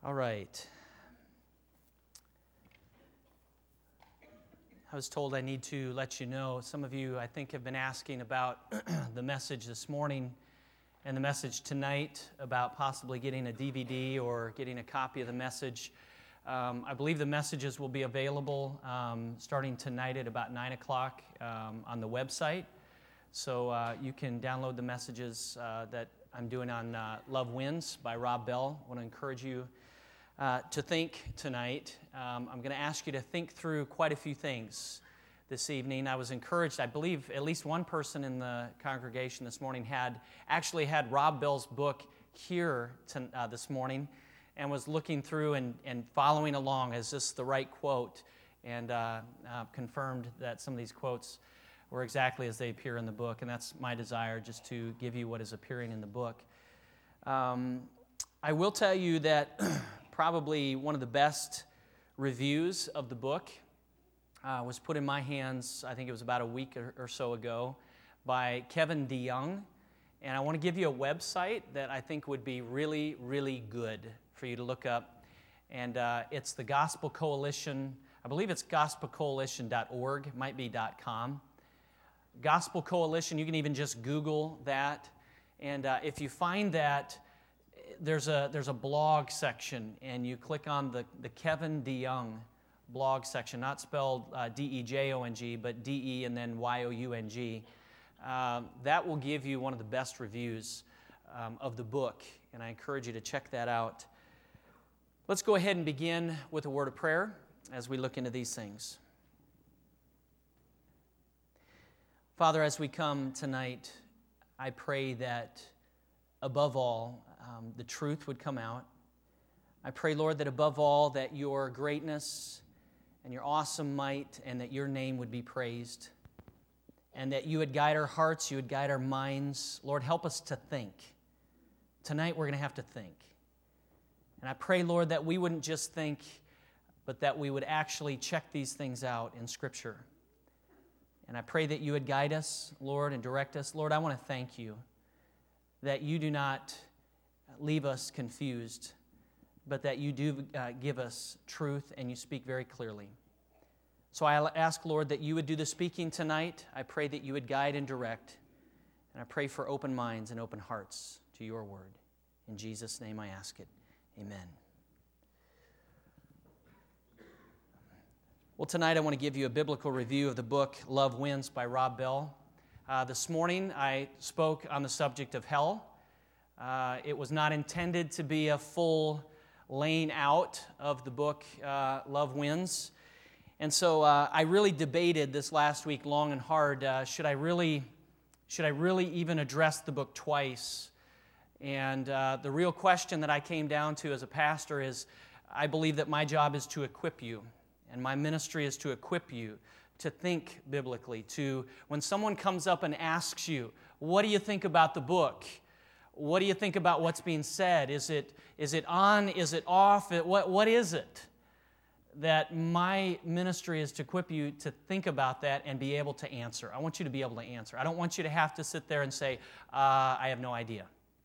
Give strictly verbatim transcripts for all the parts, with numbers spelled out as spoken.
All right. I was told I need to let you know, some of you, I think, have been asking about the message this morning and the message tonight about possibly getting a D V D or getting a copy of the message. Um, I believe the messages will be available um, starting tonight at about nine o'clock um, on the website. So uh, you can download the messages uh, that I'm doing on uh, Love Wins by Rob Bell. I want to encourage you uh, to think tonight. Um, I'm going to ask you to think through quite a few things this evening. I was encouraged, I believe at least one person in the congregation this morning had actually had Rob Bell's book here to, uh, this morning and was looking through and, and following along. Is this the right quote? And uh, uh, confirmed that some of these quotes were exactly as they appear in the book, and that's my desire, just to give you what is appearing in the book. Um, I will tell you that probably one of the best reviews of the book uh, was put in my hands, I think it was about a week or, or so ago, by Kevin DeYoung. And I want to give you a website that I think would be really, really good for you to look up. And uh, it's the Gospel Coalition. I believe it's gospel coalition dot org, it might be .com. Gospel Coalition, you can even just Google that. And uh, if you find that, there's a there's a blog section, and you click on the, the Kevin DeYoung blog section, not spelled uh, D E J O N G, but D E and then Y O U N G. Um, that will give you one of the best reviews um, of the book, and I encourage you to check that out. Let's go ahead and begin with a word of prayer as we look into these things. Father, as we come tonight, I pray that above all, um, the truth would come out. I pray, Lord, that above all, that your greatness and your awesome might and that your name would be praised, and that you would guide our hearts, you would guide our minds. Lord, help us to think. Tonight we're going to have to think. And I pray, Lord, that we wouldn't just think, but that we would actually check these things out in Scripture. And I pray that you would guide us, Lord, and direct us. Lord, I want to thank you that you do not leave us confused, but that you do uh, give us truth and you speak very clearly. So I ask, Lord, that you would do the speaking tonight. I pray that you would guide and direct. And I pray for open minds and open hearts to your word. In Jesus' name I ask it. Amen. Well, tonight I want to give you a biblical review of the book Love Wins by Rob Bell. Uh, this morning I spoke on the subject of hell. Uh, it was not intended to be a full laying out of the book uh, Love Wins. And so uh, I really debated this last week long and hard. Uh, should I really, should I really even address the book twice? And uh, the real question that I came down to as a pastor is, I believe that my job is to equip you. And my ministry is to equip you to think biblically, to when someone comes up and asks you, what do you think about the book? What do you think about what's being said? Is it is it on? Is it off? It, what What is it? That my ministry is to equip you to think about that and be able to answer. I want you to be able to answer. I don't want you to have to sit there and say, uh, I have no idea.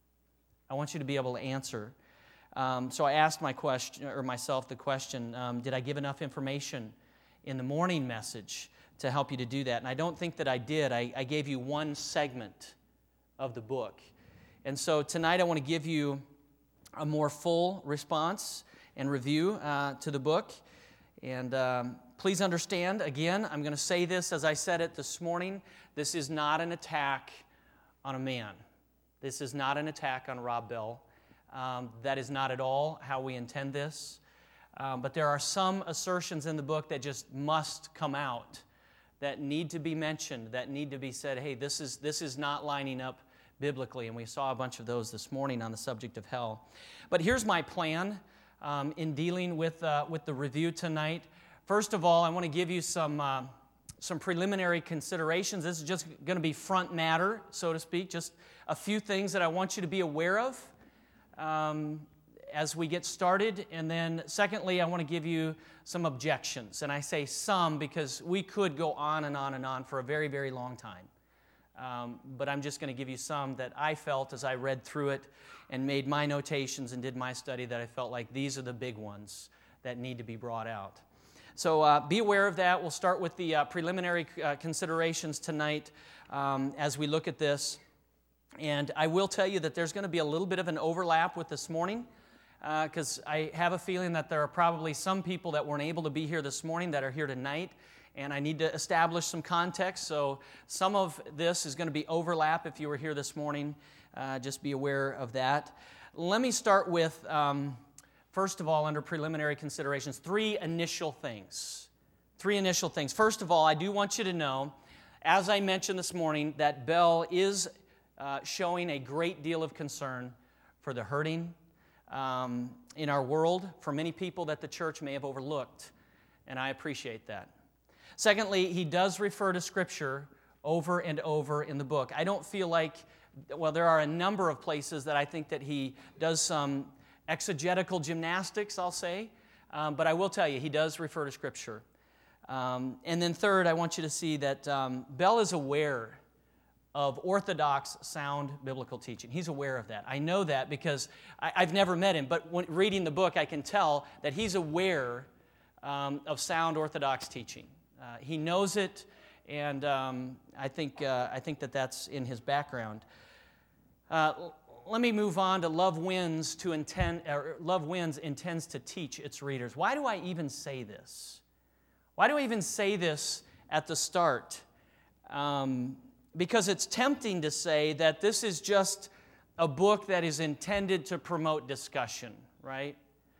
I want you to be able to answer. Um, so I asked my question, or myself the question, um, did I give enough information in the morning message to help you to do that? And I don't think that I did. I, I gave you one segment of the book. And so tonight I want to give you a more full response and review uh, to the book. And um, please understand, again, I'm going to say this as I said it this morning, this is not an attack on a man. This is not an attack on Rob Bell. Um, that is not at all how we intend this. Um, but there are some assertions in the book that just must come out, that need to be mentioned, that need to be said, hey, this is this is not lining up biblically. And we saw a bunch of those this morning on the subject of hell. But here's my plan um, in dealing with, uh, with the review tonight. First of all, I want to give you some, uh, some preliminary considerations. This is just going to be front matter, so to speak, just a few things that I want you to be aware of Um, as we get started. And then secondly, I want to give you some objections. And I say some because we could go on and on and on for a very, very long time. Um, but I'm just going to give you some that I felt as I read through it and made my notations and did my study, that I felt like these are the big ones that need to be brought out. So uh, be aware of that. We'll start with the uh, preliminary uh, considerations tonight um, as we look at this. And I will tell you that there's going to be a little bit of an overlap with this morning, because uh, I have a feeling that there are probably some people that weren't able to be here this morning that are here tonight, and I need to establish some context. So some of this is going to be overlap if you were here this morning. Uh, just be aware of that. Let me start with, um, first of all, under preliminary considerations, three initial things. Three initial things. First of all, I do want you to know, as I mentioned this morning, that Bell is uh, showing a great deal of concern for the hurting um, in our world, for many people that the church may have overlooked, and I appreciate that. Secondly, he does refer to Scripture over and over in the book. I don't feel like, well, there are a number of places that I think that he does some exegetical gymnastics, I'll say, um, but I will tell you, he does refer to Scripture. Um, and then third, I want you to see that um, Bell is aware of orthodox, sound biblical teaching. He's aware of that. I know that because I, I've never met him, but when reading the book, I can tell that he's aware um, of sound orthodox teaching. Uh, he knows it, and um, I think uh, I think that that's in his background. Uh, let me move on to Love Wins to intend. Or Love Wins intends to teach its readers. Why do I even say this? Why do I even say this at the start? Um, because it's tempting to say that this is just a book that is intended to promote discussion, right?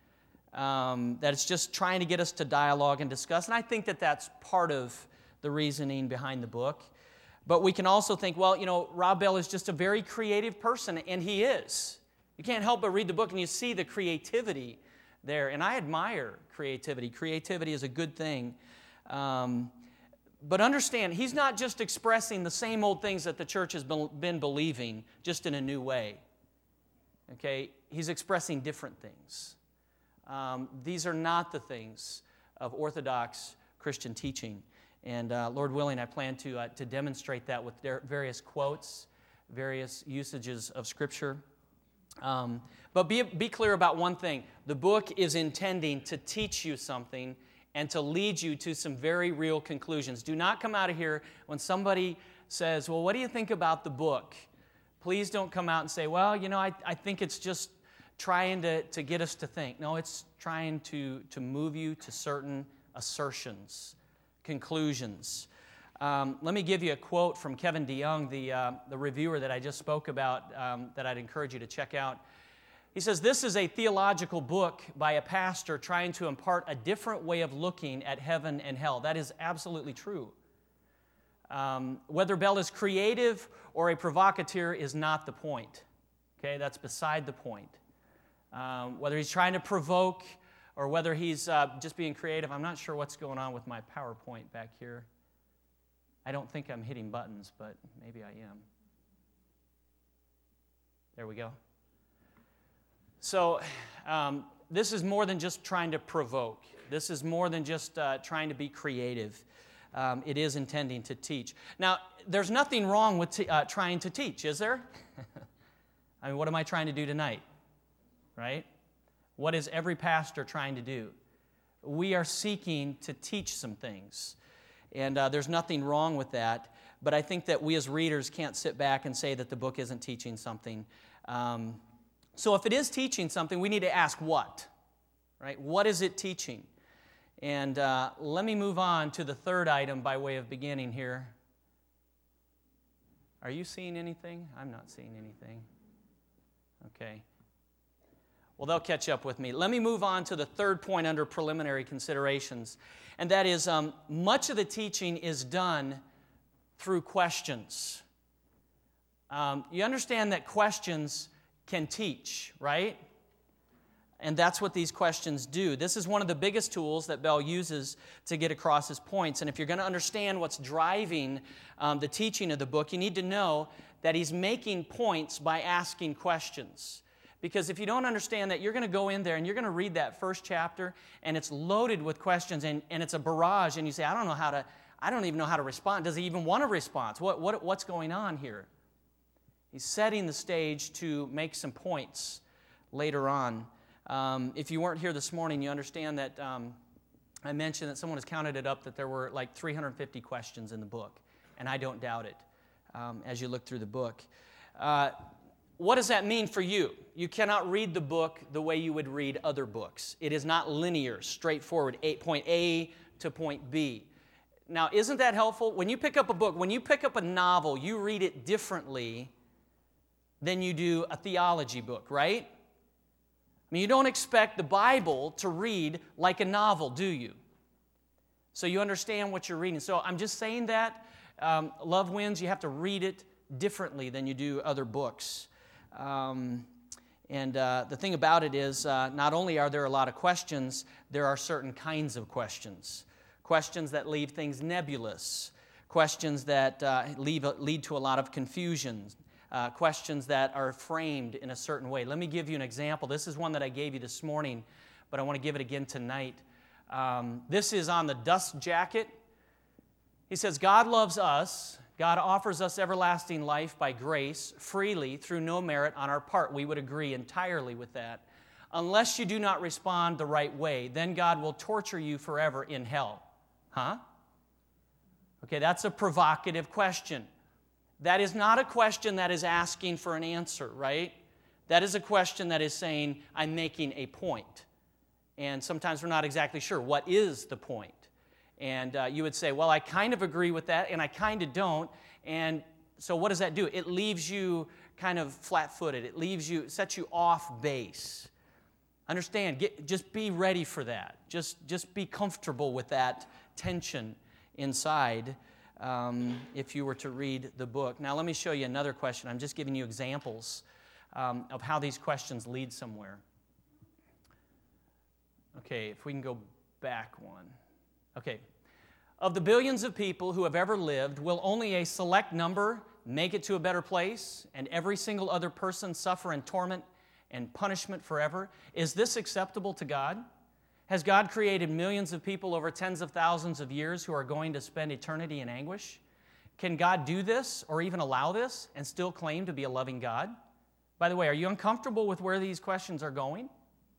Um, that it's just trying to get us to dialogue and discuss. And I think that that's part of the reasoning behind the book. But we can also think, well, you know, Rob Bell is just a very creative person, and he is. You can't help but read the book and you see the creativity there. And I admire creativity. Creativity is a good thing. Um, but understand, he's not just expressing the same old things that the church has been believing, just in a new way. Okay? He's expressing different things. Um, these are not the things of Orthodox Christian teaching. And uh, Lord willing, I plan to, uh, to demonstrate that with various quotes, various usages of Scripture. Um, but be, be clear about one thing. The book is intending to teach you something and to lead you to some very real conclusions. Do not come out of here when somebody says, well, what do you think about the book? Please don't come out and say, well, you know, I, I think it's just trying to, to get us to think. No, it's trying to, to move you to certain assertions, conclusions. Um, let me give you a quote from Kevin DeYoung, the, uh, the reviewer that I just spoke about, um, that I'd encourage you to check out. He says, this is a theological book by a pastor trying to impart a different way of looking at heaven and hell. That is absolutely true. Um, whether Bell is creative or a provocateur is not the point. Okay, that's beside the point. Um, whether he's trying to provoke or whether he's uh, just being creative, I'm not sure what's going on with my PowerPoint back here. I don't think I'm hitting buttons, but maybe I am. There we go. So um, this is more than just trying to provoke. This is more than just uh, trying to be creative. Um, it is intending to teach. Now, there's nothing wrong with t- uh, trying to teach, is there? I mean, what am I trying to do tonight? Right? What is every pastor trying to do? We are seeking to teach some things. And uh, there's nothing wrong with that. But I think that we as readers can't sit back and say that the book isn't teaching something. Um, so if it is teaching something, we need to ask what? Right? What is it teaching? And uh, let me move on to the third item by way of beginning here. Are you seeing anything? I'm not seeing anything. Okay. Well, they'll catch up with me. Let me move on to the third point under preliminary considerations, and that is um, much of the teaching is done through questions. Um, you understand that questions can teach, right? And that's what these questions do. This is one of the biggest tools that Bell uses to get across his points. And if you're going to understand what's driving um, the teaching of the book, you need to know that he's making points by asking questions. Because if you don't understand that, you're going to go in there and you're going to read that first chapter, and it's loaded with questions, and, and it's a barrage, and you say, I don't know how to, I don't even know how to respond. Does he even want a response? What, what, what's going on here? He's setting the stage to make some points later on. Um, if you weren't here this morning, you understand that um, I mentioned that someone has counted it up that there were like three hundred fifty questions in the book, and I don't doubt it um, as you look through the book. Uh, what does that mean for you? You cannot read the book the way you would read other books. It is not linear, straightforward, a, point A to point B. Now, isn't that helpful? When you pick up a book, when you pick up a novel, you read it differently than you do a theology book, right? I mean, you don't expect the Bible to read like a novel, do you? So you understand what you're reading. So I'm just saying that. Um, Love Wins, you have to read it differently than you do other books. Um, and uh, the thing about it is, uh, not only are there a lot of questions, there are certain kinds of questions. Questions that leave things nebulous. Questions that uh, leave, lead to a lot of confusion. Uh, questions that are framed in a certain way. Let me give you an example. This is one that I gave you this morning, but I want to give it again tonight. Um, this is on the dust jacket. He says, God loves us. God offers us everlasting life by grace, freely, through no merit on our part. We would agree entirely with that. Unless you do not respond the right way, then God will torture you forever in hell. Huh? Okay, that's a provocative question. That is not a question that is asking for an answer, right? That is a question that is saying, I'm making a point. And sometimes we're not exactly sure, what is the point? And uh, you would say, well, I kind of agree with that, and I kind of don't. And so what does that do? It leaves you kind of flat-footed. It leaves you, sets you off base. Understand, get, just be ready for that. Just, just be comfortable with that tension inside. Um, if you were to read the book. Now, let me show you another question. I'm just giving you examples um, of how these questions lead somewhere. Okay, if we can go back one. Okay. Of the billions of people who have ever lived, will only a select number make it to a better place, and every single other person suffer in torment and punishment forever? Is this acceptable to God? Has God created millions of people over tens of thousands of years who are going to spend eternity in anguish? Can God do this or even allow this and still claim to be a loving God? By the way, are you uncomfortable with where these questions are going?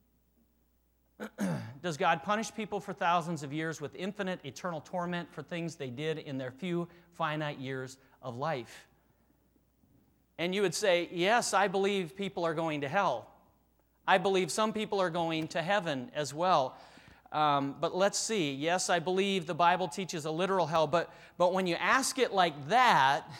Does God punish people for thousands of years with infinite eternal torment for things they did in their few finite years of life? And you would say, yes, I believe people are going to hell. I believe some people are going to heaven as well. Um, but let's see. Yes, I believe the Bible teaches a literal hell, but, but when you ask it like that,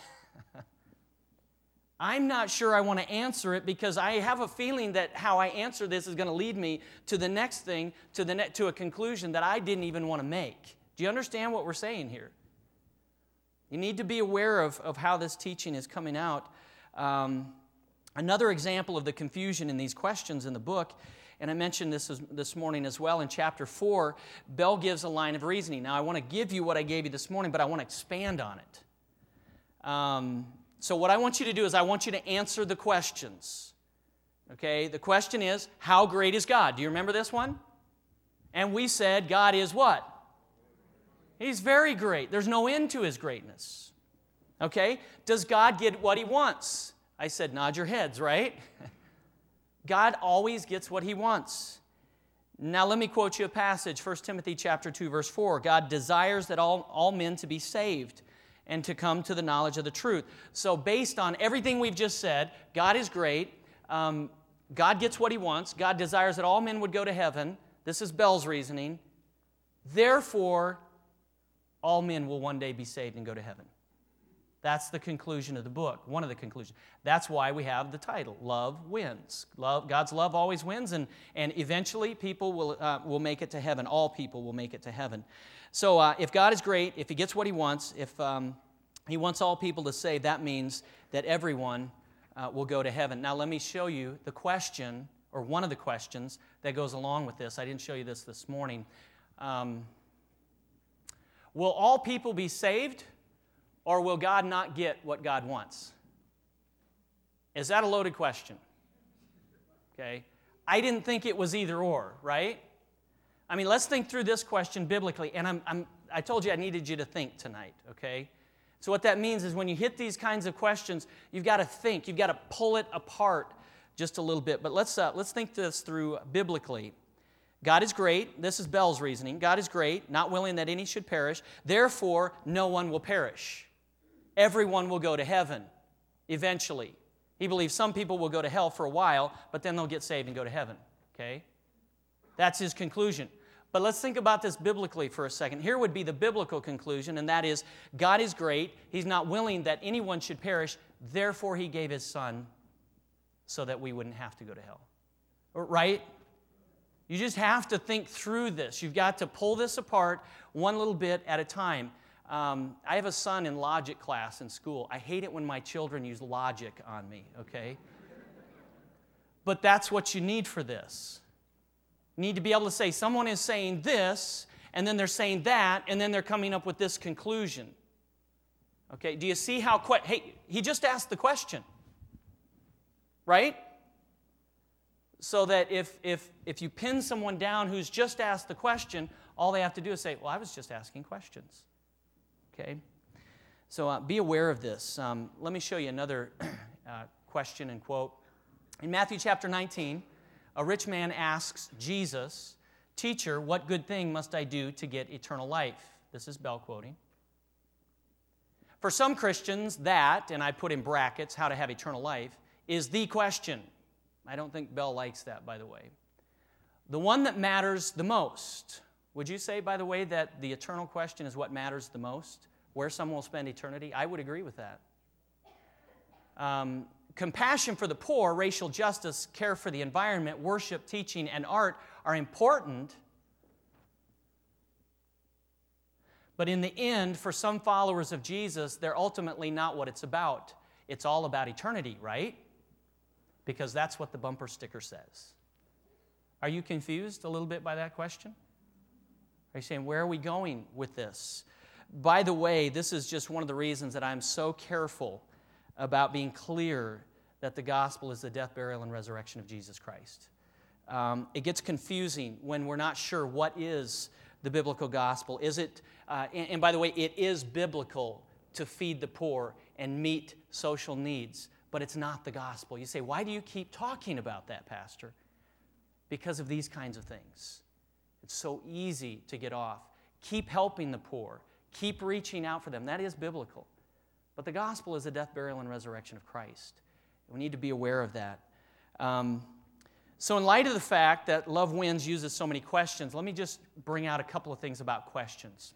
I'm not sure I want to answer it because I have a feeling that how I answer this is going to lead me to the next thing, to, the ne- to a conclusion that I didn't even want to make. Do you understand what we're saying here? You need to be aware of, of how this teaching is coming out. Um, Another example of the confusion in these questions in the book, and I mentioned this this morning as well in chapter four, Bell gives a line of reasoning. Now, I want to give you what I gave you this morning, but I want to expand on it. Um, so what I want you to do is I want you to answer the questions. Okay, the question is, how great is God? Do you remember this one? And we said God is what? He's very great. There's no end to His greatness. Okay, does God get what He wants? I said, nod your heads, right? God always gets what He wants. Now let me quote you a passage, First Timothy chapter two, verse four. God desires that all, all men to be saved and to come to the knowledge of the truth. So based on everything we've just said, God is great. Um, God gets what He wants. God desires that all men would go to heaven. This is Bell's reasoning. Therefore, all men will one day be saved and go to heaven. That's the conclusion of the book, one of the conclusions. That's why we have the title, Love Wins. Love, God's love always wins, and, and eventually people will, uh, will make it to heaven. All people will make it to heaven. So uh, if God is great, if He gets what He wants, if um, He wants all people to save, that means that everyone uh, will go to heaven. Now let me show you the question, or one of the questions that goes along with this. I didn't show you this this morning. Um, will all people be saved? Or will God not get what God wants? Is that a loaded question? Okay. I didn't think it was either or, right? I mean, let's think through this question biblically, and I'm, I'm I told you I needed you to think tonight, okay? So what that means is when you hit these kinds of questions, you've got to think. You've got to pull it apart just a little bit. But let's, uh, let's think this through biblically. God is great. This is Bell's reasoning. God is great, not willing that any should perish. Therefore, no one will perish. Everyone will go to heaven eventually. He believes some people will go to hell for a while, but then they'll get saved and go to heaven, okay? That's his conclusion. But let's think about this biblically for a second. Here would be the biblical conclusion, and that is, God is great. He's not willing that anyone should perish. Therefore, He gave His Son so that we wouldn't have to go to hell. Right? You just have to think through this. You've got to pull this apart one little bit at a time. Um, I have a son in logic class in school. I hate it when my children use logic on me, okay? But that's what you need for this. You need to be able to say, someone is saying this, and then they're saying that, and then they're coming up with this conclusion. Okay, do you see how, que- hey, he just asked the question, right? So that if, if, if you pin someone down who's just asked the question, all they have to do is say, well, I was just asking questions. Okay? So uh, be aware of this. Um, let me show you another uh, question and quote. In Matthew chapter nineteen, a rich man asks Jesus, "Teacher, what good thing must I do to get eternal life?" This is Bell quoting. For some Christians, that, and I put in brackets, how to have eternal life, is the question. I don't think Bell likes that, by the way. The one that matters the most. Would you say, by the way, that the eternal question is what matters the most? Where someone will spend eternity? I would agree with that. Um, compassion for the poor, racial justice, care for the environment, worship, teaching, and art are important. But in the end, for some followers of Jesus, they're ultimately not what it's about. It's all about eternity, right? Because that's what the bumper sticker says. Are you confused a little bit by that question? Are you saying, where are we going with this? By the way, this is just one of the reasons that I'm so careful about being clear that the gospel is the death, burial, and resurrection of Jesus Christ. Um, it gets confusing when we're not sure what is the biblical gospel. Is it, uh, and, and by the way, it is biblical to feed the poor and meet social needs, but it's not the gospel. You say, why do you keep talking about that, Pastor? Because of these kinds of things. It's so easy to get off. Keep helping the poor. Keep reaching out for them. That is biblical. But the gospel is the death, burial, and resurrection of Christ. We need to be aware of that. Um, so in light of the fact that Love Wins uses so many questions, let me just bring out a couple of things about questions.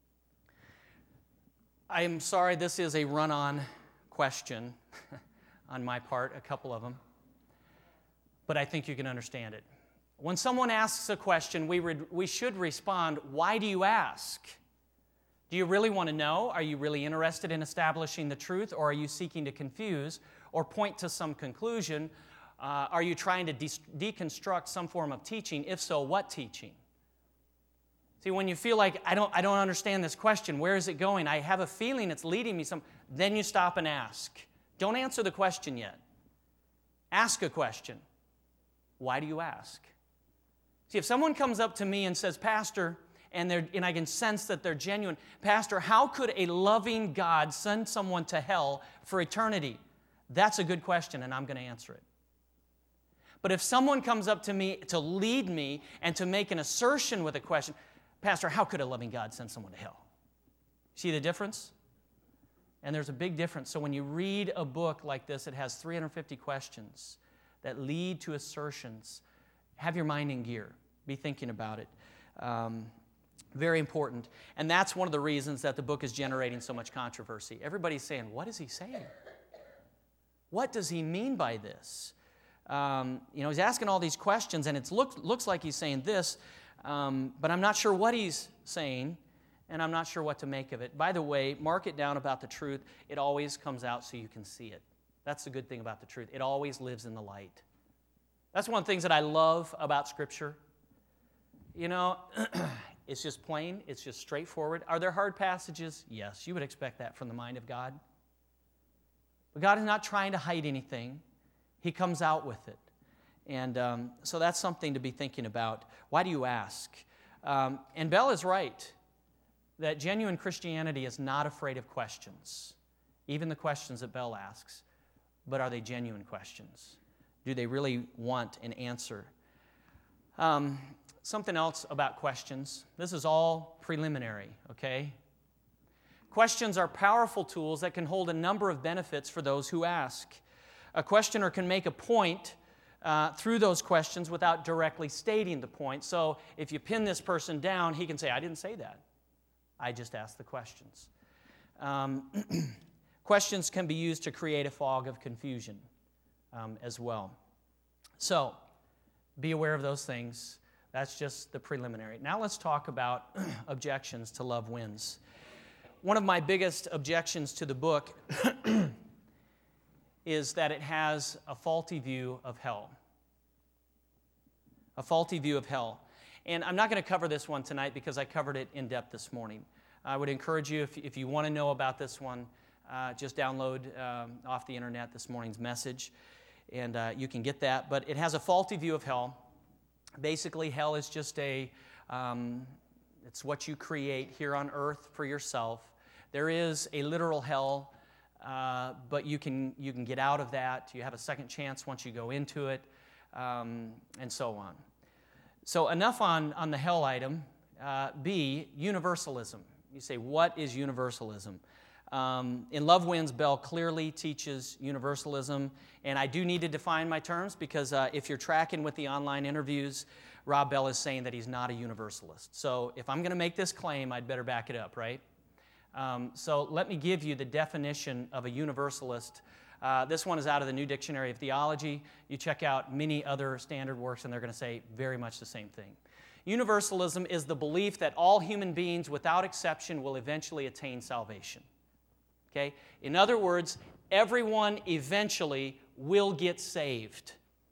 I am sorry this is a run-on question on my part, a couple of them. But I think you can understand it. When someone asks a question, we, re- we should respond, why do you ask? Do you really want to know? Are you really interested in establishing the truth? Or are you seeking to confuse or point to some conclusion? Uh, are you trying to de- deconstruct some form of teaching? If so, what teaching? See, when you feel like, I don't, I don't understand this question, where is it going? I have a feeling it's leading me some, then you stop and ask. Don't answer the question yet. Ask a question. Why do you ask? See, if someone comes up to me and says, Pastor, and, they're, and I can sense that they're genuine, Pastor, how could a loving God send someone to hell for eternity? That's a good question, and I'm going to answer it. But if someone comes up to me to lead me and to make an assertion with a question, Pastor, how could a loving God send someone to hell? See the difference? And there's a big difference. So when you read a book like this, it has three hundred fifty questions that lead to assertions. Have your mind in gear. Be thinking about it. Um, very important. And that's one of the reasons that the book is generating so much controversy. Everybody's saying, what is he saying? What does he mean by this? Um, you know, he's asking all these questions, and it look, looks like he's saying this, um, but I'm not sure what he's saying, and I'm not sure what to make of it. By the way, mark it down about the truth. It always comes out so you can see it. That's the good thing about the truth. It always lives in the light. That's one of the things that I love about Scripture. You know, it's just plain. It's just straightforward. Are there hard passages? Yes, you would expect that from the mind of God. But God is not trying to hide anything. He comes out with it. And um, so that's something to be thinking about. Why do you ask? Um, and Bell is right. that genuine Christianity is not afraid of questions, even the questions that Bell asks, but are they genuine questions? Do they really want an answer? Um, something else about questions. This is all preliminary, okay? Questions are powerful tools that can hold a number of benefits for those who ask. A questioner can make a point uh, through those questions without directly stating the point. So if you pin this person down, he can say, I didn't say that. I just asked the questions. Um, questions can be used to create a fog of confusion um, as well. So be aware of those things. That's just the preliminary. Now let's talk about objections to Love Wins. One of my biggest objections to the book is that it has a faulty view of hell. A faulty view of hell. And I'm not going to cover this one tonight because I covered it in depth this morning. I would encourage you, if, if you want to know about this one, uh, just download um, off the internet this morning's message, and uh, you can get that. But it has a faulty view of hell. Basically, hell is just a, um, it's what you create here on earth for yourself. There is a literal hell, uh, but you can, you can get out of that. You have a second chance once you go into it, um, and so on. So enough on, on the hell item. Uh, B, universalism. You say, what is universalism? Um, in Love Wins, Bell clearly teaches universalism, and I do need to define my terms because uh, if you're tracking with the online interviews, Rob Bell is saying that he's not a universalist. So if I'm going to make this claim, I'd better back it up, right? Um, so let me give you the definition of a universalist. Uh, this one is out of the New Dictionary of Theology. You check out many other standard works, and they're going to say very much the same thing. Universalism is the belief that all human beings, without exception, will eventually attain salvation. Okay? In other words, everyone eventually will get saved.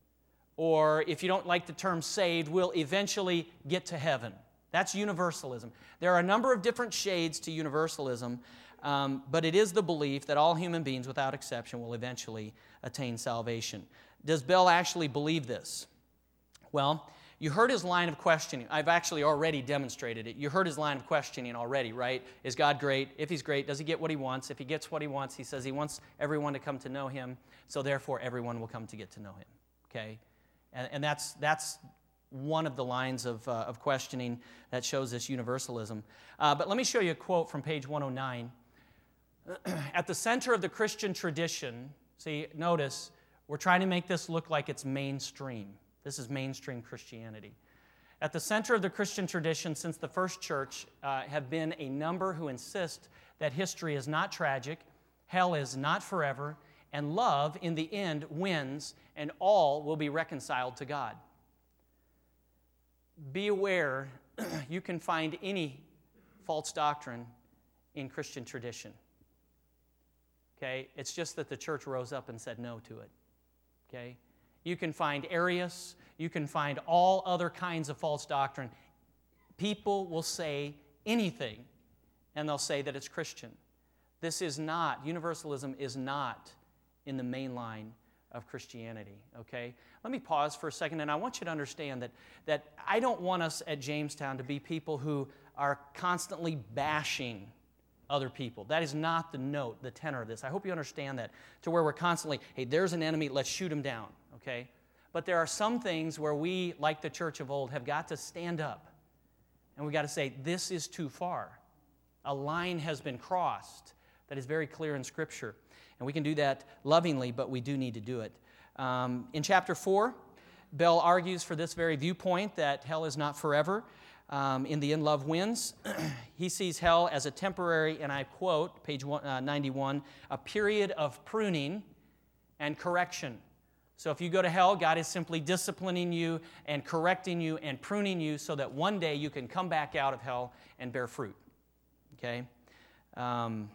Or if you don't like the term saved, will eventually get to heaven. That's universalism. There are a number of different shades to universalism, um, but it is the belief that all human beings, without exception, will eventually attain salvation. Does Bell actually believe this? Well, you heard his line of questioning. I've actually already demonstrated it. You heard his line of questioning already, right? Is God great? If He's great, does He get what He wants? If He gets what He wants, He says He wants everyone to come to know Him, so therefore everyone will come to get to know Him, okay? And, and that's, that's one of the lines of, uh, of questioning that shows this universalism. Uh, but let me show you a quote from page one oh nine. At the center of the Christian tradition, see, notice, we're trying to make this look like it's mainstream. This is mainstream Christianity. At the center of the Christian tradition since the first church uh, have been a number who insist that history is not tragic, hell is not forever, and love, in the end, wins, and all will be reconciled to God. Be aware, you can find any false doctrine in Christian tradition. Okay? It's just that the church rose up and said no to it. Okay? You can find Arius. You can find all other kinds of false doctrine. People will say anything, and they'll say that it's Christian. This is not, universalism is not in the main line of Christianity, okay? Let me pause for a second, and I want you to understand that, that I don't want us at Jamestown to be people who are constantly bashing other people. That is not the note, the tenor of this. I hope you understand that, to where we're constantly, hey, there's an enemy, let's shoot him down, okay? But there are some things where we, like the church of old, have got to stand up, and we've got to say, this is too far. A line has been crossed that is very clear in Scripture. And we can do that lovingly, but we do need to do it. Um, in chapter four, Bell argues for this very viewpoint that hell is not forever. Um, in the end, love wins. He sees hell as a temporary, and I quote, page one, uh, ninety-one, a period of pruning and correction. So if you go to hell, God is simply disciplining you and correcting you and pruning you so that one day you can come back out of hell and bear fruit. Okay? Um,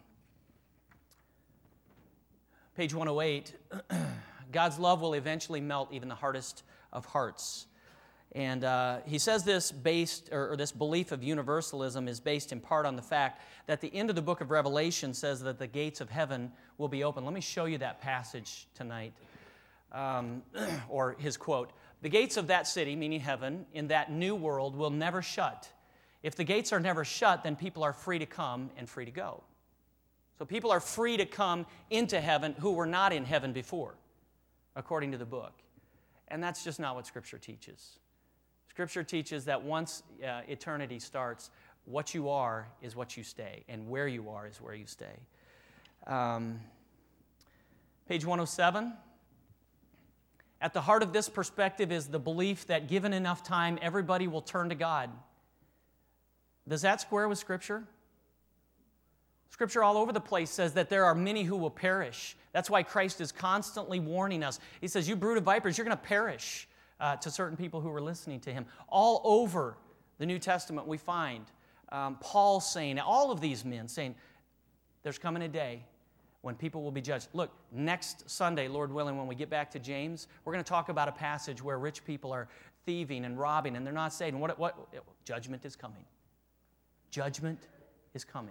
Page one oh eight, God's love will eventually melt even the hardest of hearts. And uh, he says this based, or, or this belief of universalism is based in part on the fact that the end of the book of Revelation says that the gates of heaven will be open. Let me show you that passage tonight, um, or his quote. The gates of that city, meaning heaven, in that new world will never shut. If the gates are never shut, then people are free to come and free to go. So people are free to come into heaven who were not in heaven before, according to the book. And that's just not what Scripture teaches. Scripture teaches that once uh, eternity starts, what you are is what you stay, and where you are is where you stay. Um, page one oh seven. At the heart of this perspective is the belief that given enough time, everybody will turn to God. Does that square with Scripture? Scripture all over the place says that there are many who will perish. That's why Christ is constantly warning us. He says, you brood of vipers, you're going to perish uh, to certain people who were listening to him. All over the New Testament we find um, Paul saying, all of these men saying, there's coming a day when people will be judged. Look, next Sunday, Lord willing, when we get back to James, we're going to talk about a passage where rich people are thieving and robbing, and they're not saved. And what, what judgment is coming. Judgment is coming.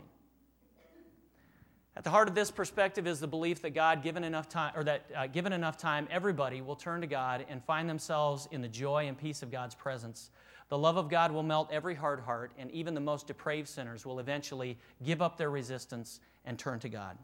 At the heart of this perspective is the belief that God, given enough time, or that uh, given enough time, everybody will turn to God and find themselves in the joy and peace of God's presence. The love of God will melt every hard heart, and even the most depraved sinners will eventually give up their resistance and turn to God.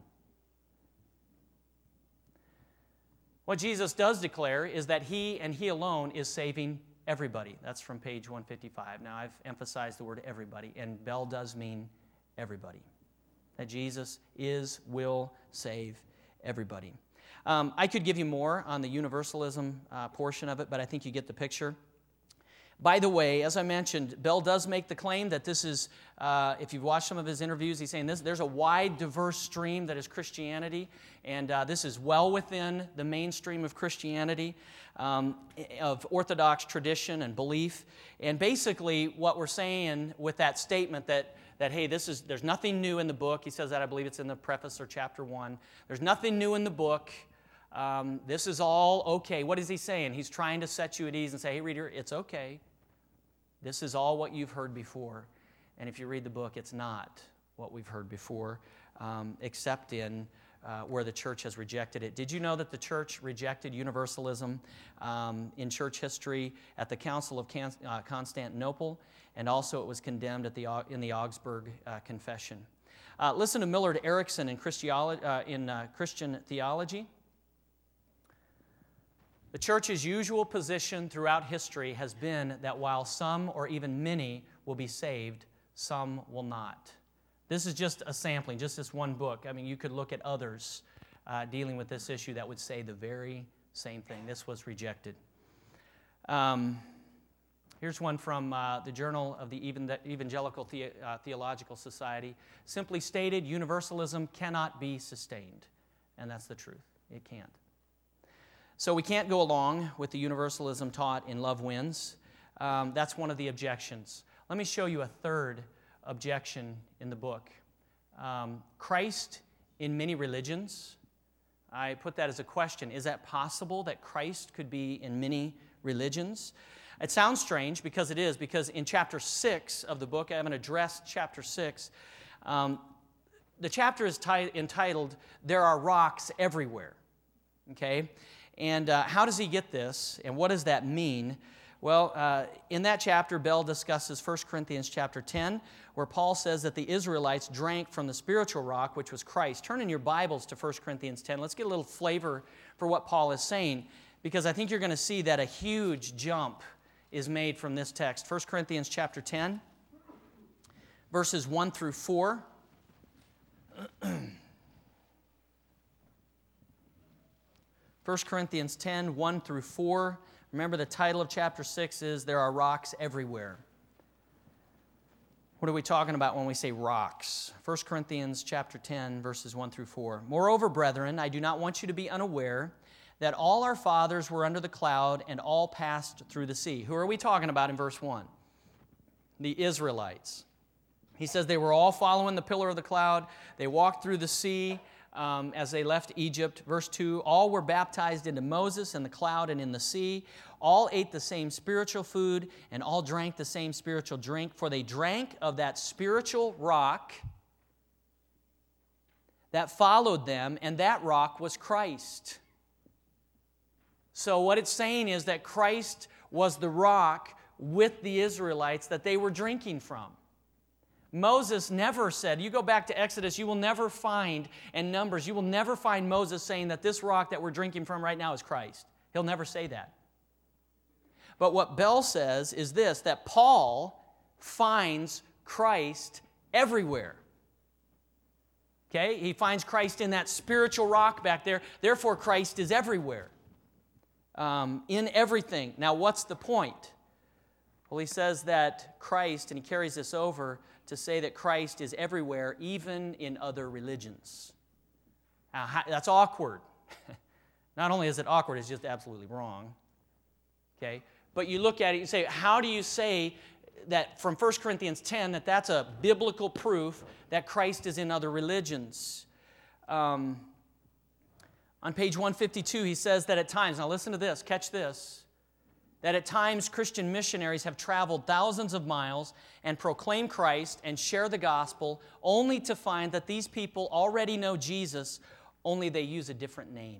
What Jesus does declare is that He and He alone is saving everybody. That's from page one fifty-five. Now, I've emphasized the word everybody, and Bell does mean everybody. That Jesus is, will save everybody. Um, I could give you more on the universalism uh, portion of it, but I think you get the picture. By the way, as I mentioned, Bell does make the claim that this is, uh, if you've watched some of his interviews, he's saying this, there's a wide, diverse stream that is Christianity, and uh, this is well within the mainstream of Christianity, um, of Orthodox tradition and belief. And basically, what we're saying with that statement that that, hey, this is there's nothing new in the book. He says that, I believe it's in the preface or chapter one. There's nothing new in the book. Um, this is all okay. What is he saying? He's trying to set you at ease and say, hey, reader, it's okay. This is all what you've heard before. And if you read the book, it's not what we've heard before, um, except in uh, where the church has rejected it. Did you know that the church rejected universalism um, in church history at the Council of Can- uh, Constantinople? And also it was condemned at the, in the Augsburg uh, Confession. Uh, listen to Millard Erickson in, uh, in uh, Christian Theology. The church's usual position throughout history has been that while some or even many will be saved, some will not. This is just a sampling, just this one book. I mean, you could look at others uh, dealing with this issue that would say the very same thing. This was rejected. Um, Here's one from uh, the Journal of the Evangelical the- uh, Theological Society. Simply stated, universalism cannot be sustained. And that's the truth. It can't. So we can't go along with the universalism taught in Love Wins. Um, that's one of the objections. Let me show you a third objection in the book. Um, Christ in many religions. I put that as a question. Is that possible that Christ could be in many religions? It sounds strange because it is, because in chapter six of the book, I haven't addressed chapter six. Um, the chapter is ti- entitled, There Are Rocks Everywhere. Okay? And uh, how does he get this, and what does that mean? Well, uh, in that chapter, Bell discusses First Corinthians chapter ten, where Paul says that the Israelites drank from the spiritual rock, which was Christ. Turn in your Bibles to First Corinthians ten. Let's get a little flavor for what Paul is saying, because I think you're going to see that a huge jump is made from this text. First Corinthians chapter ten, verses one through four. First Corinthians ten, one through four. Remember, the title of chapter six is There Are Rocks Everywhere. What are we talking about when we say rocks? First Corinthians chapter ten, verses one through four. Moreover, brethren, I do not want you to be unaware that all our fathers were under the cloud and all passed through the sea. Who are we talking about in verse one? The Israelites. He says they were all following the pillar of the cloud. They walked through the sea um, as they left Egypt. Verse two, all were baptized into Moses in the cloud and in the sea. All ate the same spiritual food and all drank the same spiritual drink, for they drank of that spiritual rock that followed them, and that rock was Christ. So what it's saying is that Christ was the rock with the Israelites that they were drinking from. Moses never said, you go back to Exodus, you will never find, and Numbers, you will never find Moses saying that this rock that we're drinking from right now is Christ. He'll never say that. But what Bell says is this, that Paul finds Christ everywhere. Okay? He finds Christ in that spiritual rock back there. Therefore, Christ is everywhere. Um, in everything. Now, what's the point? Well, he says that Christ, and he carries this over to say that Christ is everywhere, even in other religions. Now, that's awkward. Not only is it awkward, it's just absolutely wrong. Okay? But you look at it and say, how do you say that from First Corinthians ten that that's a biblical proof that Christ is in other religions? Um, on page one fifty-two, he says that at times, now listen to this, catch this, that at times Christian missionaries have traveled thousands of miles and proclaim Christ and share the gospel only to find that these people already know Jesus, only they use a different name.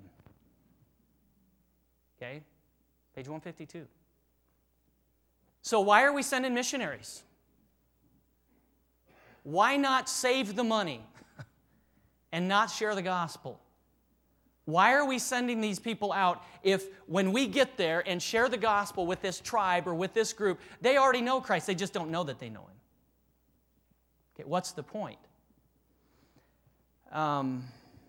Okay? Page one fifty-two. So why are we sending missionaries? Why not save the money and not share the gospel? Why are we sending these people out if when we get there and share the gospel with this tribe or with this group, they already know Christ, they just don't know that they know Him? Okay, what's the point? Um,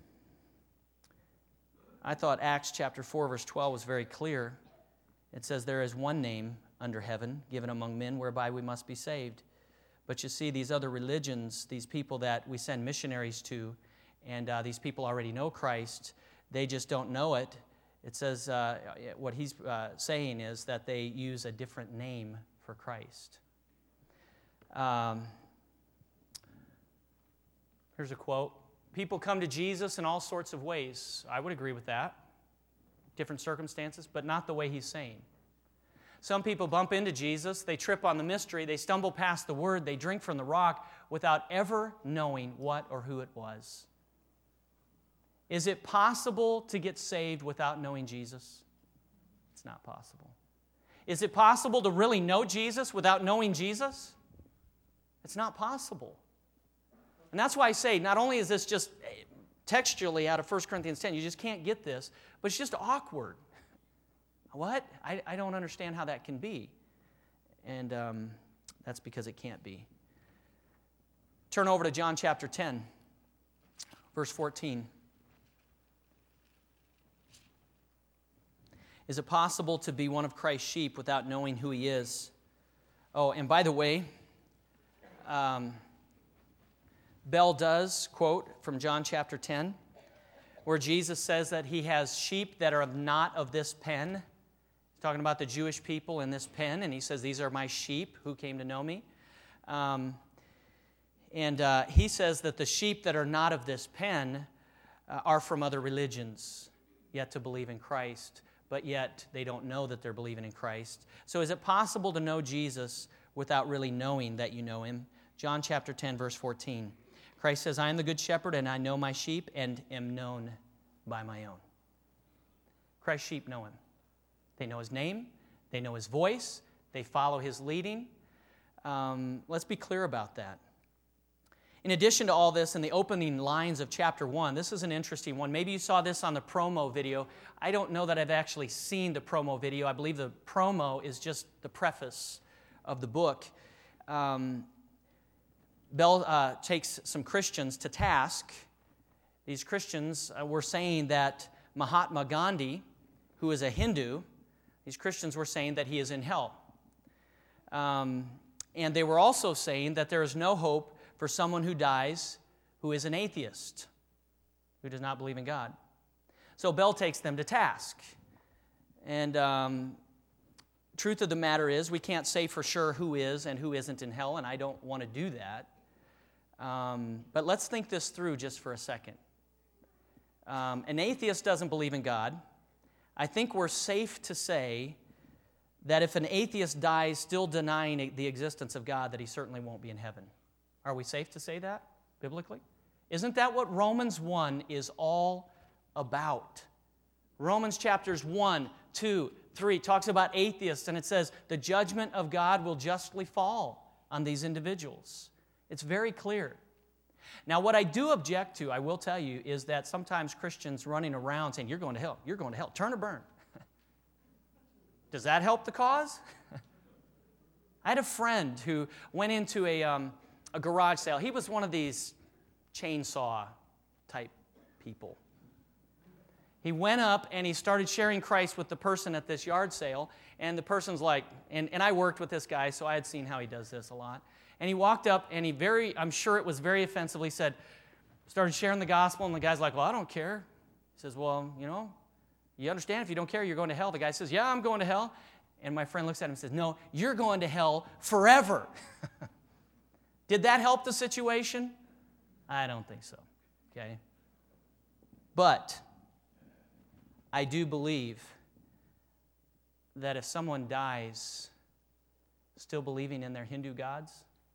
I thought Acts chapter four, verse twelve was very clear. It says, there is one name under heaven given among men whereby we must be saved. But you see, these other religions, these people that we send missionaries to, and uh, these people already know Christ, they just don't know it. It says, uh, what he's uh, saying is that they use a different name for Christ. Um, here's a quote. People come to Jesus in all sorts of ways. I would agree with that. Different circumstances, but not the way he's saying. Some people bump into Jesus, they trip on the mystery, they stumble past the word, they drink from the rock without ever knowing what or who it was. Is it possible to get saved without knowing Jesus? It's not possible. Is it possible to really know Jesus without knowing Jesus? It's not possible. And that's why I say, not only is this just textually out of First Corinthians ten, you just can't get this, but it's just awkward. What? I, I don't understand how that can be. And um, that's because it can't be. Turn over to John chapter ten, verse fourteen. Is it possible to be one of Christ's sheep without knowing who He is? Oh, and by the way, um, Bell does quote from John chapter ten, where Jesus says that He has sheep that are not of this pen. He's talking about the Jewish people in this pen, and He says, these are my sheep who came to know me. Um, and uh, He says that the sheep that are not of this pen uh, are from other religions, yet to believe in Christ, but yet they don't know that they're believing in Christ. So is it possible to know Jesus without really knowing that you know Him? John chapter ten, verse fourteen. Christ says, I am the good shepherd, and I know my sheep, and am known by my own. Christ's sheep know Him. They know His name. They know His voice. They follow His leading. Um, let's be clear about that. In addition to all this, in the opening lines of chapter one, this is an interesting one. Maybe you saw this on the promo video. I don't know that I've actually seen the promo video. I believe the promo is just the preface of the book. Um, Bell uh, takes some Christians to task. These Christians uh, were saying that Mahatma Gandhi, who is a Hindu, these Christians were saying that he is in hell. Um, and they were also saying that there is no hope for someone who dies who is an atheist, who does not believe in God. So Bell takes them to task. And um, truth of the matter is, we can't say for sure who is and who isn't in hell, and I don't want to do that. Um, but let's think this through just for a second. Um, an atheist doesn't believe in God. I think we're safe to say that if an atheist dies still denying the existence of God, that he certainly won't be in heaven. Are we safe to say that, biblically? Isn't that what Romans one is all about? Romans chapters one, two, three talks about atheists, and it says the judgment of God will justly fall on these individuals. It's very clear. Now, what I do object to, I will tell you, is that sometimes Christians running around saying, you're going to hell, you're going to hell, turn or burn. Does that help the cause? I had a friend who went into a, um, a garage sale. He was one of these chainsaw type people. He went up and he started sharing Christ with the person at this yard sale, and the person's like, and, and I worked with this guy, so I had seen how he does this a lot. And he walked up and he very, I'm sure it was very offensively said, started sharing the gospel, and the guy's like, well, I don't care. He says, well, you know, you understand if you don't care, you're going to hell. The guy says, yeah, I'm going to hell. And my friend looks at him and says, no, you're going to hell forever. Did that help the situation? I don't think so, okay? But I do believe that if someone dies still believing in their Hindu gods,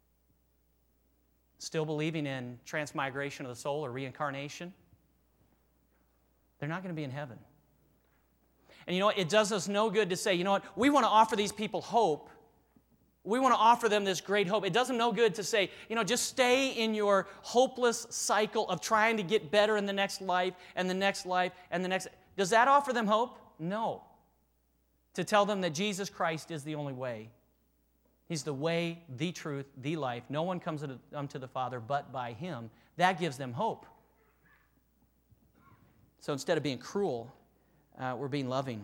still believing in transmigration of the soul or reincarnation, they're not going to be in heaven. And you know what? It does us no good to say, you know what? We want to offer these people hope. We want to offer them this great hope. It does them no good to say, you know, just stay in your hopeless cycle of trying to get better in the next life and the next life and the next. Does that offer them hope? No. To tell them that Jesus Christ is the only way. He's the way, the truth, the life. No one comes unto the Father but by Him. That gives them hope. So instead of being cruel, uh, we're being loving.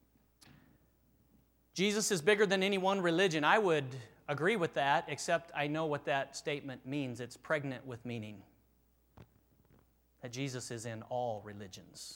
Jesus is bigger than any one religion. I would agree with that, except I know what that statement means. It's pregnant with meaning. That Jesus is in all religions.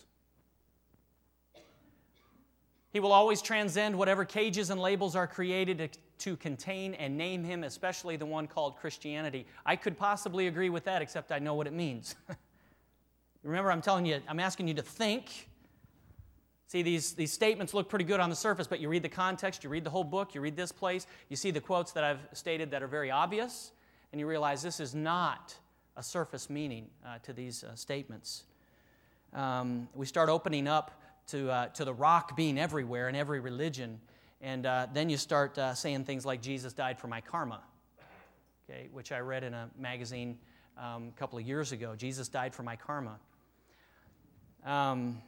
He will always transcend whatever cages and labels are created to, to contain and name Him, especially the one called Christianity. I could possibly agree with that, except I know what it means. Remember, I'm telling you, I'm asking you to think. See, these, these statements look pretty good on the surface, but you read the context, you read the whole book, you read this place, you see the quotes that I've stated that are very obvious, and you realize this is not a surface meaning uh, to these uh, statements. Um, we start opening up to, uh, to the rock being everywhere in every religion, and uh, then you start uh, saying things like, Jesus died for my karma, okay, which I read in a magazine um, a couple of years ago. Jesus died for my karma. Um...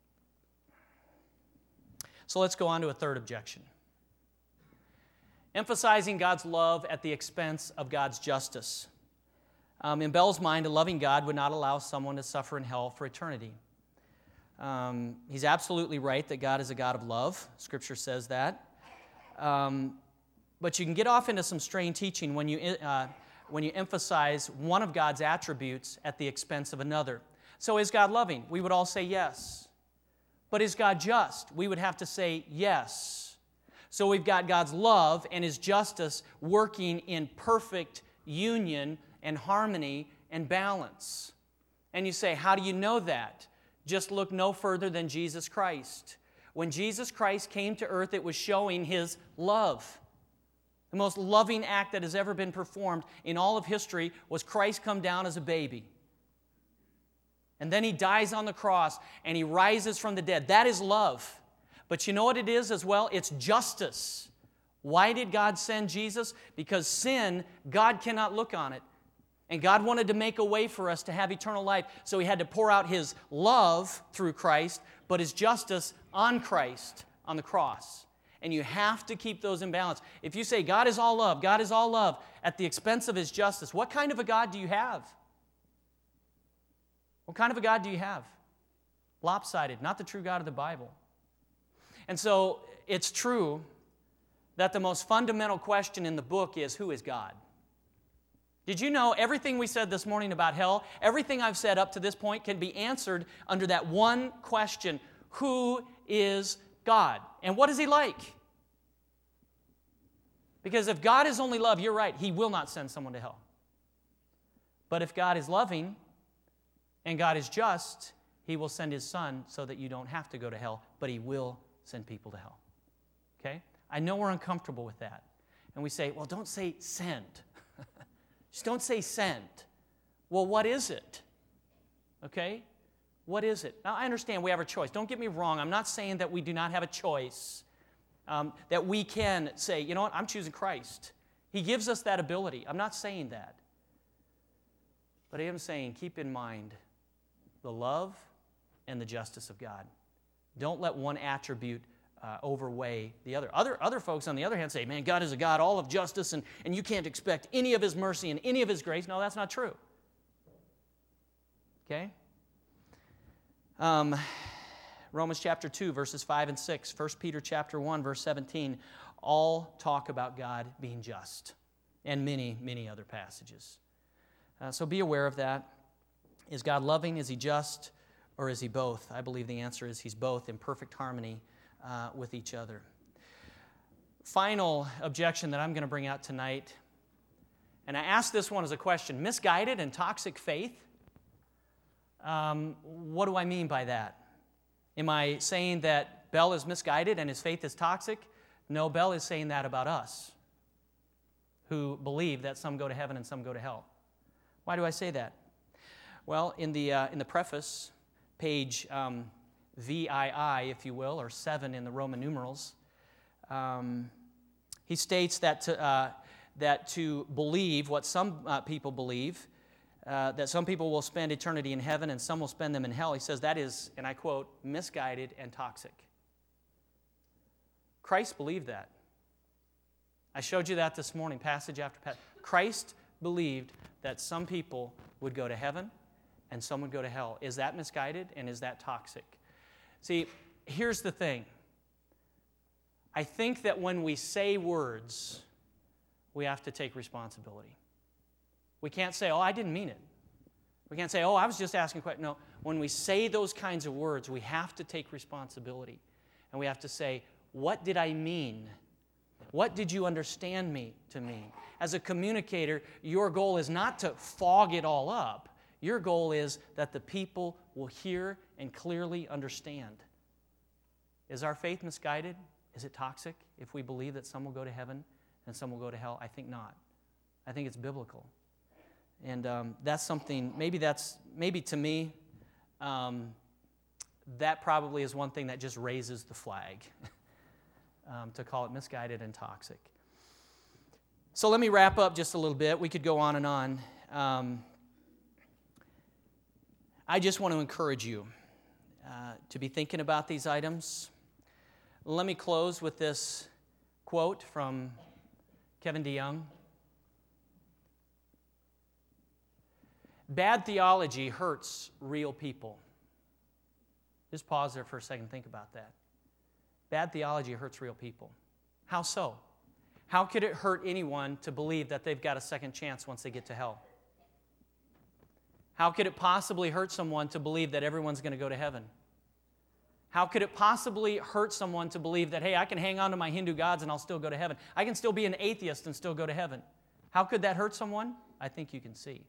So let's go on to a third objection. Emphasizing God's love at the expense of God's justice. Um, in Bell's mind, a loving God would not allow someone to suffer in hell for eternity. Um, he's absolutely right that God is a God of love. Scripture says that. Um, but you can get off into some strange teaching when you, uh, when you emphasize one of God's attributes at the expense of another. So is God loving? We would all say yes. But is God just? We would have to say yes. So we've got God's love and His justice working in perfect union and harmony and balance. And you say, how do you know that? Just look no further than Jesus Christ. When Jesus Christ came to earth, it was showing His love. The most loving act that has ever been performed in all of history was Christ come down as a baby. And then He dies on the cross, and He rises from the dead. That is love. But you know what it is as well? It's justice. Why did God send Jesus? Because sin, God cannot look on it. And God wanted to make a way for us to have eternal life. So He had to pour out His love through Christ, but His justice on Christ on the cross. And you have to keep those in balance. If you say God is all love, God is all love, at the expense of His justice, what kind of a God do you have? What kind of a God do you have? Lopsided, not the true God of the Bible. And so it's true that the most fundamental question in the book is, who is God? Did you know everything we said this morning about hell, everything I've said up to this point can be answered under that one question, who is God? And what is He like? Because if God is only love, you're right, He will not send someone to hell. But if God is loving, and God is just, He will send His Son so that you don't have to go to hell, but He will send people to hell. Okay? I know we're uncomfortable with that. And we say, well, don't say send. Just don't say send. Well, what is it? Okay? What is it? Now, I understand we have a choice. Don't get me wrong. I'm not saying that we do not have a choice, um, that we can say, you know what, I'm choosing Christ. He gives us that ability. I'm not saying that. But I am saying, keep in mind the love and the justice of God. Don't let one attribute uh, overweigh the other. other. Other folks, on the other hand, say, man, God is a God all of justice, and, and you can't expect any of His mercy and any of His grace. No, that's not true. Okay? Um, Romans chapter two, verses five and six, First Peter chapter one, verse seventeen, all talk about God being just, and many, many other passages. Uh, so be aware of that. Is God loving? Is He just? Or is He both? I believe the answer is He's both, in perfect harmony uh, with each other. Final objection that I'm going to bring out tonight, and I ask this one as a question: misguided and toxic faith? Um, what do I mean by that? Am I saying that Bell is misguided and his faith is toxic? No, Bell is saying that about us, who believe that some go to heaven and some go to hell. Why do I say that? Well, in the uh, in the preface, page um, V I I, if you will, or seven in the Roman numerals, um, he states that to, uh, that to believe what some uh, people believe, uh, that some people will spend eternity in heaven and some will spend them in hell, he says that is, and I quote, misguided and toxic. Christ believed that. I showed you that this morning, passage after passage. Christ believed that some people would go to heaven and some would go to hell. Is that misguided and is that toxic? See, here's the thing. I think that when we say words, we have to take responsibility. We can't say, oh, I didn't mean it. We can't say, oh, I was just asking a question. No, when we say those kinds of words, we have to take responsibility. And we have to say, what did I mean? What did you understand me to mean? As a communicator, your goal is not to fog it all up. Your goal is that the people will hear and clearly understand. Is our faith misguided? Is it toxic if we believe that some will go to heaven and some will go to hell? I think not. I think it's biblical. And um, that's something, maybe that's, maybe to me, um, that probably is one thing that just raises the flag. Um, to call it misguided and toxic. So let me wrap up just a little bit. We could go on and on. Um, I just want to encourage you uh, to be thinking about these items. Let me close with this quote from Kevin DeYoung. Bad theology hurts real people. Just pause there for a second and think about that. Bad theology hurts real people. How so? How could it hurt anyone to believe that they've got a second chance once they get to hell? How could it possibly hurt someone to believe that everyone's going to go to heaven? How could it possibly hurt someone to believe that, hey, I can hang on to my Hindu gods and I'll still go to heaven? I can still be an atheist and still go to heaven. How could that hurt someone? I think you can see.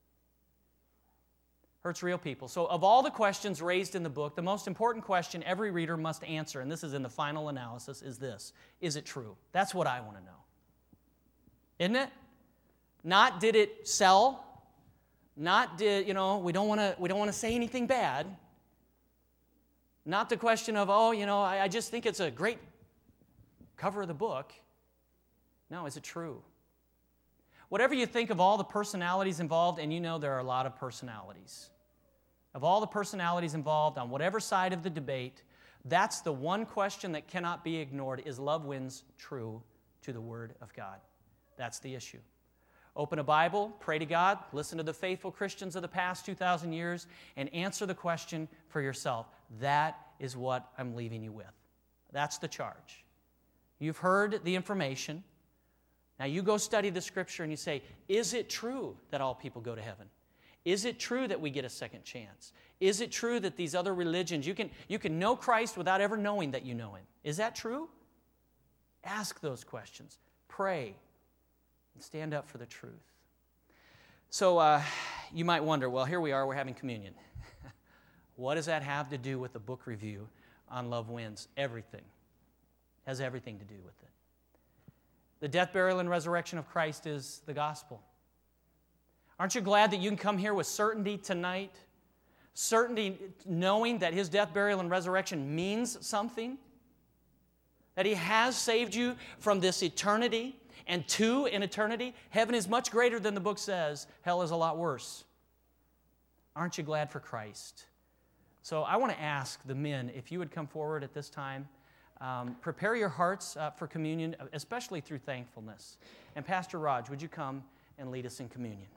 Hurts real people. So of all the questions raised in the book, the most important question every reader must answer, and this is in the final analysis, is this: is it true? That's what I want to know. Isn't it? Not did it sell? Not did, you know, we don't want to we don't want to say anything bad. Not the question of, oh, you know, I, I just think it's a great cover of the book. No, is it true? Whatever you think of all the personalities involved, and you know there are a lot of personalities. Of all the personalities involved on whatever side of the debate, that's the one question that cannot be ignored: is love wins true to the Word of God? That's the issue. Open a Bible, pray to God, listen to the faithful Christians of the past two thousand years, and answer the question for yourself. That is what I'm leaving you with. That's the charge. You've heard the information. Now you go study the Scripture and you say, is it true that all people go to heaven? Is it true that we get a second chance? Is it true that these other religions, you can, you can know Christ without ever knowing that you know Him? Is that true? Ask those questions. Pray. And stand up for the truth. So uh, you might wonder, well, here we are, we're having communion. What does that have to do with the book review on Love Wins? Everything. It has everything to do with it. The death, burial, and resurrection of Christ is the gospel. Aren't you glad that you can come here with certainty tonight? Certainty knowing that His death, burial, and resurrection means something? That He has saved you from this eternity and to an eternity? Heaven is much greater than the book says. Hell is a lot worse. Aren't you glad for Christ? So I want to ask the men if you would come forward at this time. Um, prepare your hearts uh, for communion, especially through thankfulness. And Pastor Raj, would you come and lead us in communion?